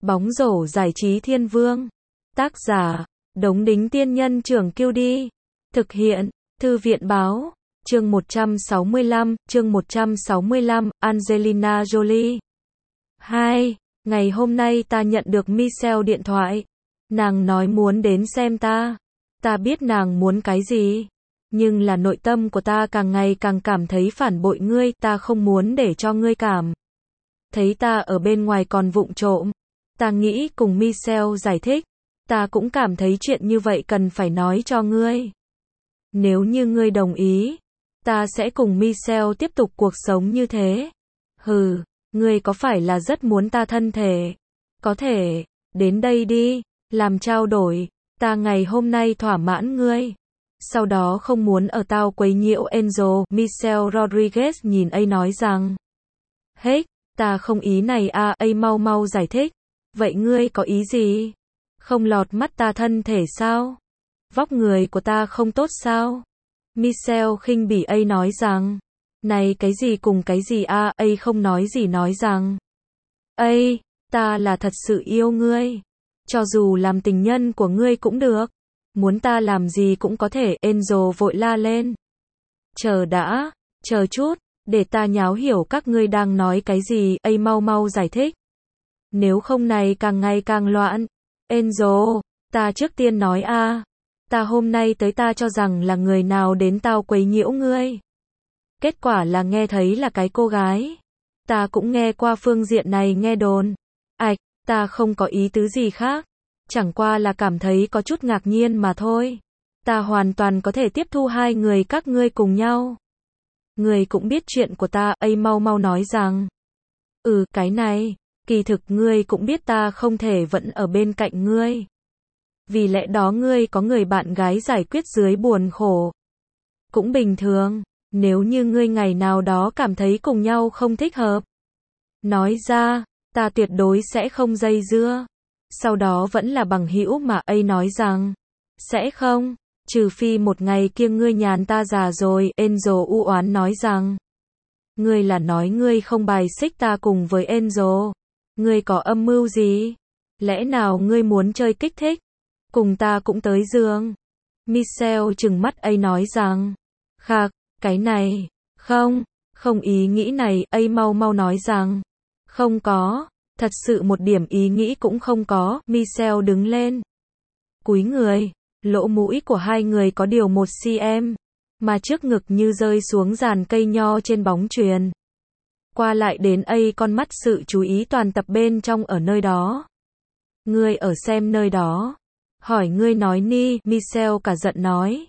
Bóng rổ giải trí thiên vương. Tác giả, Đống Đính Tiên Nhân Trưởng Kiêu Đi. Thực hiện, Thư viện Báo. Chương 165, Angelina Jolie. 2. Ngày hôm nay ta nhận được Michelle điện thoại. Nàng nói muốn đến xem ta. Ta biết nàng muốn cái gì. Nhưng là nội tâm của ta càng ngày càng cảm thấy phản bội ngươi, ta không muốn để cho ngươi cảm thấy ta ở bên ngoài còn vụng trộm. Ta nghĩ cùng Michelle giải thích. Ta cũng cảm thấy chuyện như vậy cần phải nói cho ngươi. Nếu như ngươi đồng ý, ta sẽ cùng Michelle tiếp tục cuộc sống như thế. Hừ, ngươi có phải là rất muốn ta thân thể? Có thể, đến đây đi, làm trao đổi. Ta ngày hôm nay thỏa mãn ngươi. Sau đó không muốn ở tao quấy nhiễu Angel. Michelle Rodriguez nhìn ấy nói rằng. Hết, ta không ý này à, ấy mau mau giải thích. Vậy ngươi có ý gì? Không lọt mắt ta thân thể sao? Vóc người của ta không tốt sao? Michelle khinh bỉ ấy nói rằng. Này cái gì cùng cái gì à, ấy không nói gì nói rằng. Ấy, ta là thật sự yêu ngươi. Cho dù làm tình nhân của ngươi cũng được. Muốn ta làm gì cũng có thể. Angel vội la lên. Chờ đã, chờ chút, để ta nháo hiểu các ngươi đang nói cái gì, ấy mau mau giải thích. Nếu không này càng ngày càng loạn. Angel, ta trước tiên nói a, ta hôm nay tới ta cho rằng là người nào đến tao quấy nhiễu ngươi. Kết quả là nghe thấy là cái cô gái. Ta cũng nghe qua phương diện này nghe đồn. Ảch, ta không có ý tứ gì khác. Chẳng qua là cảm thấy có chút ngạc nhiên mà thôi. Ta hoàn toàn có thể tiếp thu hai người các ngươi cùng nhau. Ngươi cũng biết chuyện của ta, ấy mau mau nói rằng. Cái này, kỳ thực ngươi cũng biết ta không thể vẫn ở bên cạnh ngươi. Vì lẽ đó ngươi có người bạn gái giải quyết dưới buồn khổ. Cũng bình thường, nếu như ngươi ngày nào đó cảm thấy cùng nhau không thích hợp. Nói ra, ta tuyệt đối sẽ không dây dưa. Sau đó vẫn là bằng hữu mà, ấy nói rằng. Sẽ không, trừ phi một ngày kia ngươi nhàn ta già rồi. Angel u oán nói rằng. Ngươi là nói ngươi không bài xích ta cùng với Angel. Ngươi có âm mưu gì? Lẽ nào ngươi muốn chơi kích thích? Cùng ta cũng tới giường. Michelle trừng mắt ấy nói rằng. Khạc, cái này, không ý nghĩ này, ấy mau mau nói rằng. Không có, thật sự một điểm ý nghĩ cũng không có. Michelle đứng lên. Cúi người, lỗ mũi của hai người có điều 1 cm. Mà trước ngực như rơi xuống giàn cây nho trên bóng chuyền. Qua lại đến ấy con mắt sự chú ý toàn tập bên trong ở nơi đó. Ngươi ở xem nơi đó. Hỏi ngươi nói ni, Michelle cả giận nói.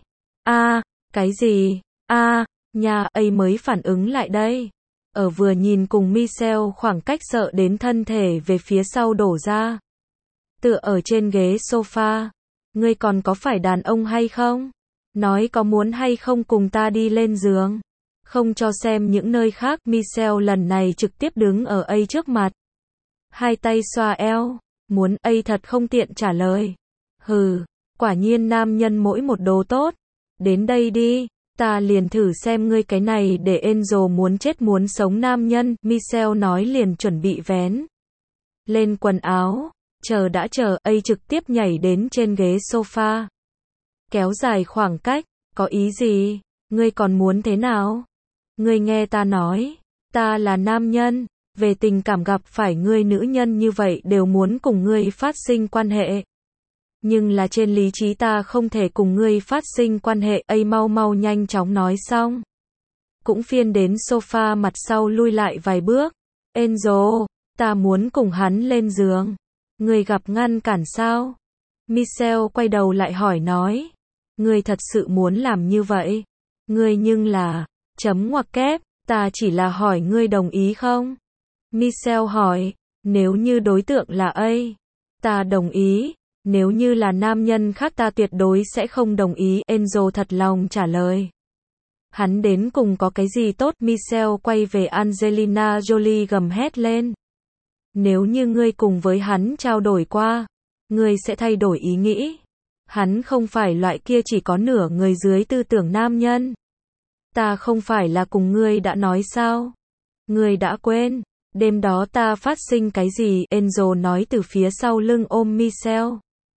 Cái gì? Nhà ấy mới phản ứng lại đây. Ở vừa nhìn cùng Michelle khoảng cách sợ đến thân thể về phía sau đổ ra. Tựa ở trên ghế sofa. Ngươi còn có phải đàn ông hay không? Nói có muốn hay không cùng ta đi lên giường. Không cho xem những nơi khác. Michelle lần này trực tiếp đứng ở ấy trước mặt. Hai tay xoa eo. Muốn ấy thật không tiện trả lời. Hừ, quả nhiên nam nhân mỗi một đồ tốt. Đến đây đi, ta liền thử xem ngươi cái này để Angel muốn chết muốn sống nam nhân. Michelle nói liền chuẩn bị vén lên quần áo. Chờ đã chờ, ấy trực tiếp nhảy đến trên ghế sofa. Kéo dài khoảng cách, có ý gì? Ngươi còn muốn thế nào? Ngươi nghe ta nói, ta là nam nhân, về tình cảm gặp phải ngươi nữ nhân như vậy đều muốn cùng ngươi phát sinh quan hệ. Nhưng là trên lý trí ta không thể cùng ngươi phát sinh quan hệ, ấy mau mau nhanh chóng nói xong. Cũng phiên đến sofa mặt sau lui lại vài bước. Angel, ta muốn cùng hắn lên giường. Ngươi gặp ngăn cản sao? Michelle quay đầu lại hỏi nói. Ngươi thật sự muốn làm như vậy? Ngươi nhưng là, chấm ngoặc kép, ta chỉ là hỏi ngươi đồng ý không? Michelle hỏi, nếu như đối tượng là ấy, ta đồng ý, nếu như là nam nhân khác ta tuyệt đối sẽ không đồng ý. Angel thật lòng trả lời. Hắn đến cùng có cái gì tốt? Michelle quay về Angelina Jolie gầm hét lên. Nếu như ngươi cùng với hắn trao đổi qua, ngươi sẽ thay đổi ý nghĩ. Hắn không phải loại kia chỉ có nửa người dưới tư tưởng nam nhân. Ta không phải là cùng ngươi đã nói sao? Ngươi đã quên, Đêm đó ta phát sinh cái gì? Enzo nói từ phía sau lưng ôm Michelle.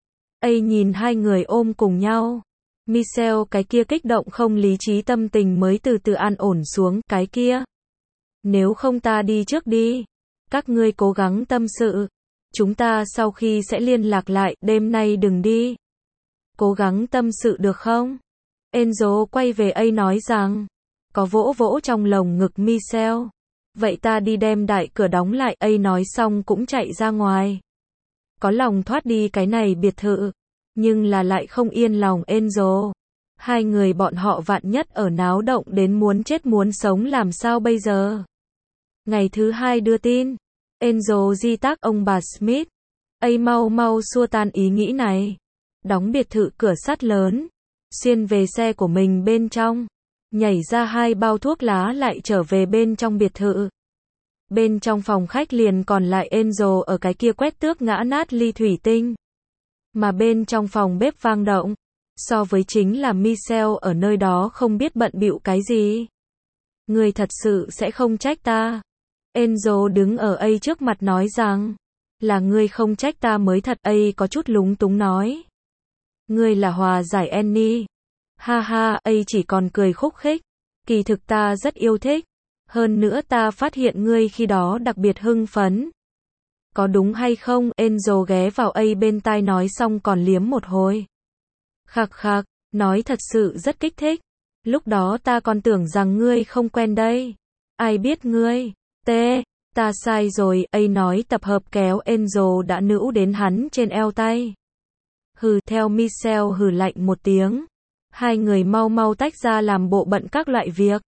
Nhìn hai người ôm cùng nhau. Michelle cái kia kích động không lý trí tâm tình mới từ từ an ổn xuống. Cái kia. Nếu không ta đi trước đi. Các ngươi cố gắng tâm sự. Chúng ta sau khi sẽ liên lạc lại, đêm nay đừng đi. Cố gắng tâm sự được không? Enzo quay về nói rằng. Có vỗ vỗ trong lồng ngực Michelle. Vậy ta đi đem đại cửa đóng lại. Nói xong cũng chạy ra ngoài. Có lòng thoát đi cái này biệt thự. Nhưng là lại không yên lòng Enzo. Hai người bọn họ vạn nhất ở náo động đến muốn chết muốn sống làm sao bây giờ? Ngày thứ hai đưa tin. Enzo di tác ông bà Smith. Mau mau xua tan ý nghĩ này. Đóng biệt thự cửa sắt lớn. Xuyên về xe của mình bên trong. Nhảy ra 2 bao thuốc lá lại trở về bên trong biệt thự. Bên trong phòng khách liền còn lại Enzo ở cái kia quét tước ngã nát ly thủy tinh. Mà bên trong phòng bếp vang động. So với chính là Michelle ở nơi đó không biết bận bịu cái gì. Ngươi thật sự sẽ không trách ta. Enzo đứng ở trước mặt nói rằng. Là ngươi không trách ta mới thật. Có chút lúng túng nói. Ngươi là hòa giải Annie. Ha ha, chỉ còn cười khúc khích. Kỳ thực ta rất yêu thích. Hơn nữa ta phát hiện ngươi khi đó đặc biệt hưng phấn. Có đúng hay không? Enzo ghé vào bên tai nói xong còn liếm một hồi. Khạc khạc, nói thật sự rất kích thích. Lúc đó ta còn tưởng rằng ngươi không quen đây. Ai biết ngươi. Ta sai rồi. Nói tập hợp kéo Enzo đã nữ đến hắn trên eo tay. Hừ, theo Michelle hừ lạnh một tiếng. Hai người mau mau tách ra làm bộ bận các loại việc.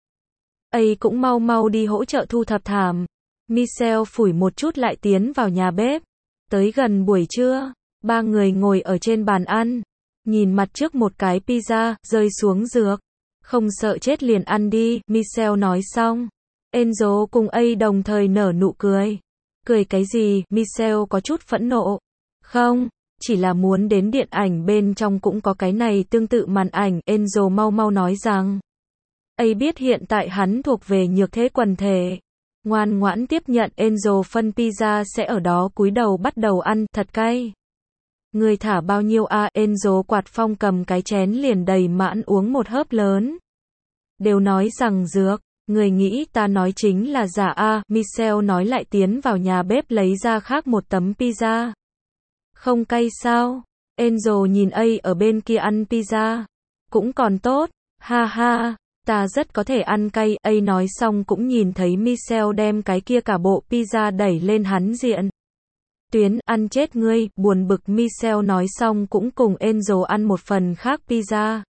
Cũng mau mau đi hỗ trợ thu thập thảm. Michelle phủi một chút lại tiến vào nhà bếp. Tới gần buổi trưa, ba người ngồi ở trên bàn ăn. Nhìn mặt trước một cái pizza, rơi xuống dược. Không sợ chết liền ăn đi, Michelle nói xong. Enzo cùng đồng thời nở nụ cười. Cười cái gì? Michelle có chút phẫn nộ. Không, chỉ là muốn đến điện ảnh bên trong cũng có cái này tương tự màn ảnh. Enzo mau mau nói rằng. Biết hiện tại hắn thuộc về nhược thế quần thể. Ngoan ngoãn tiếp nhận. Enzo phân pizza sẽ ở đó cúi đầu bắt đầu ăn. Thật cay. Người thả bao nhiêu a? Enzo quạt phong cầm cái chén liền đầy mãn uống một hớp lớn. Đều nói rằng dược. Người nghĩ ta nói chính là giả a? Michelle nói lại tiến vào nhà bếp lấy ra khác một tấm pizza. Không cay sao? Enzo nhìn ở bên kia ăn pizza. Cũng còn tốt. Ha ha. Ta rất có thể ăn cay. Nói xong cũng nhìn thấy Michelle đem cái kia cả bộ pizza đẩy lên hắn diện. Tuyến, ăn chết ngươi, buồn bực. Michelle nói xong cũng cùng Enzo ăn một phần khác pizza.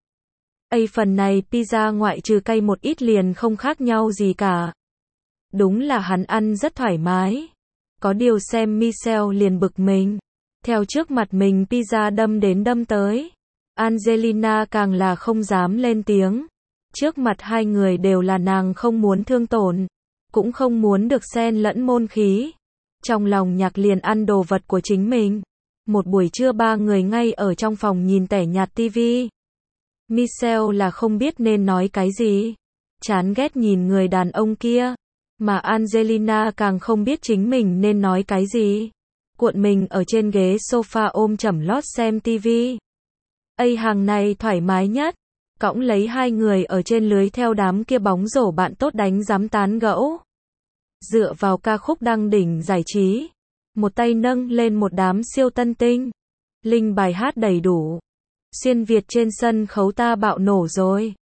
Phần này pizza ngoại trừ cay một ít liền không khác nhau gì cả. Đúng là hắn ăn rất thoải mái. Có điều xem Michelle liền bực mình. Theo trước mặt mình pizza đâm đến đâm tới. Angelina càng là không dám lên tiếng. Trước mặt hai người đều là nàng không muốn thương tổn. Cũng không muốn được xen lẫn môn khí. Trong lòng nhạc liền ăn đồ vật của chính mình. Một buổi trưa ba người ngay ở trong phòng nhìn tẻ nhạt tivi. Michelle là không biết nên nói cái gì. Chán ghét nhìn người đàn ông kia. Mà Angelina càng không biết chính mình nên nói cái gì. Cuộn mình ở trên ghế sofa ôm chẩm lót xem tivi. Hàng này thoải mái nhất. Cõng lấy hai người ở trên lưới theo đám kia bóng rổ bạn tốt đánh giám tán gẫu. Dựa vào ca khúc đăng đỉnh giải trí. Một tay nâng lên một đám siêu tân tinh. Linh bài hát đầy đủ. Xuyên Việt trên sân khấu ta bạo nổ rồi.